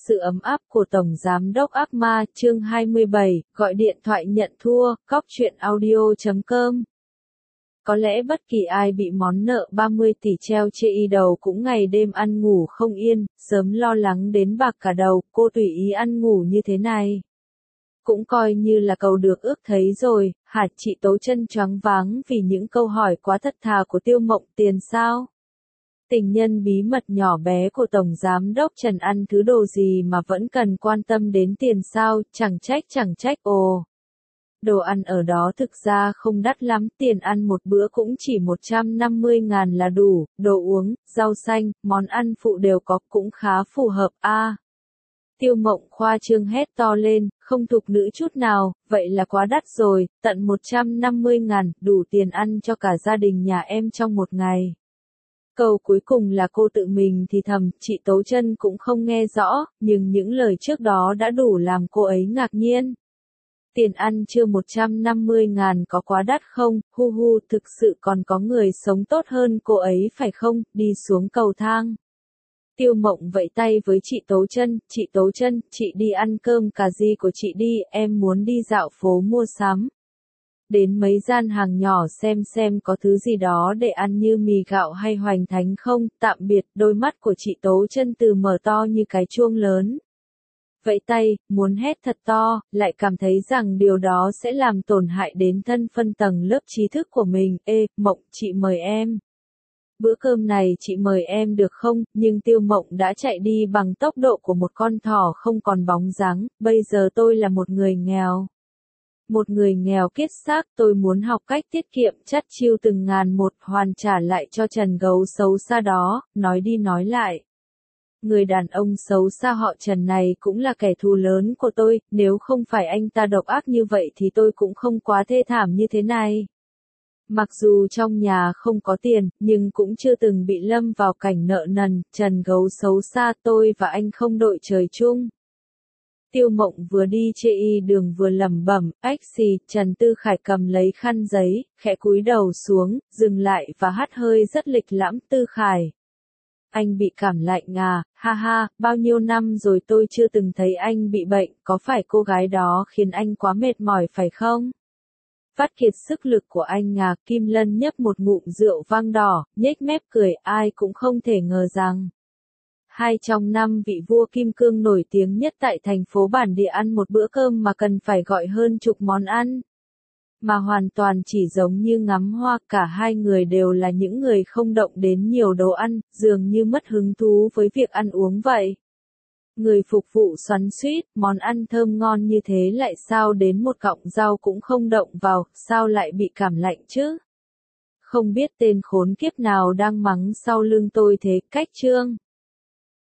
sự ấm áp của Tổng Giám đốc ác ma, chương 27, gọi điện thoại nhận thua, cóc truyện audio.com. Có lẽ bất kỳ ai bị món nợ 30 tỷ treo trên đầu cũng ngày đêm ăn ngủ không yên, sớm lo lắng đến bạc cả đầu, cô tùy ý ăn ngủ như thế này. Cũng coi như là cầu được ước thấy rồi, hả? Chị Tố Chân choáng váng vì những câu hỏi quá thật thà của Tiêu Mộng. Tiền sao? Tình nhân bí mật nhỏ bé của Tổng Giám đốc Trần ăn thứ đồ gì mà vẫn cần quan tâm đến tiền sao? Chẳng trách, ồ. Đồ ăn ở đó thực ra không đắt lắm, tiền ăn một bữa cũng chỉ 150.000 là đủ, đồ uống, rau xanh, món ăn phụ đều có, cũng khá phù hợp a. Tiêu Mộng khoa trương hét to lên, không thục nữ chút nào, vậy là quá đắt rồi, tận 150.000, đủ tiền ăn cho cả gia đình nhà em trong một ngày. Câu cuối cùng là cô tự mình thì thầm, chị Tố Chân cũng không nghe rõ, nhưng những lời trước đó đã đủ làm cô ấy ngạc nhiên. Tiền ăn trưa 150.000 có quá đắt không? Hu, thực sự còn có người sống tốt hơn cô ấy phải không? Đi xuống cầu thang. Tiêu Mộng vẫy tay với chị Tố Chân, chị Tố Chân, chị đi ăn cơm cà ri của chị đi, em muốn đi dạo phố mua sắm. Đến mấy gian hàng nhỏ xem có thứ gì đó để ăn như mì gạo hay hoành thánh không, tạm biệt. Đôi mắt của chị Tố Chân từ mở to như cái chuông lớn. Vẫy tay, muốn hét thật to, lại cảm thấy rằng điều đó sẽ làm tổn hại đến thân phân tầng lớp trí thức của mình. Ê, Mộng, chị mời em. Bữa cơm này chị mời em được không? Nhưng Tiêu Mộng đã chạy đi bằng tốc độ của một con thỏ không còn bóng dáng. Bây giờ tôi là một người nghèo. Một người nghèo kiết xác, tôi muốn học cách tiết kiệm chắt chiu từng ngàn một, hoàn trả lại cho Trần gấu xấu xa đó. Nói đi nói lại, người đàn ông xấu xa họ Trần này cũng là kẻ thù lớn của tôi, nếu không phải anh ta độc ác như vậy thì tôi cũng không quá thê thảm như thế này. Mặc dù trong nhà không có tiền, nhưng cũng chưa từng bị lâm vào cảnh nợ nần. Trần gấu xấu xa, tôi và anh không đội trời chung. Tiêu Mộng vừa đi trên đường vừa lẩm bẩm, ách xì. Trần Tư Khải cầm lấy khăn giấy, khẽ cúi đầu xuống, dừng lại và hắt hơi rất lịch lãm. Tư Khải, anh bị cảm lạnh à? Ha, bao nhiêu năm rồi tôi chưa từng thấy anh bị bệnh, có phải cô gái đó khiến anh quá mệt mỏi phải không? Vắt kiệt sức lực của anh à? Kim Lân nhấp một ngụm rượu vang đỏ, nhếch mép cười, ai cũng không thể ngờ rằng hai trong năm vị vua kim cương nổi tiếng nhất tại thành phố bản địa ăn một bữa cơm mà cần phải gọi hơn chục món ăn. Mà hoàn toàn chỉ giống như ngắm hoa, cả hai người đều là những người không động đến nhiều đồ ăn, dường như mất hứng thú với việc ăn uống vậy. Người phục vụ xoắn xuýt, món ăn thơm ngon như thế lại sao đến một cọng rau cũng không động vào, sao lại bị cảm lạnh chứ? Không biết tên khốn kiếp nào đang mắng sau lưng tôi thế. Cách chương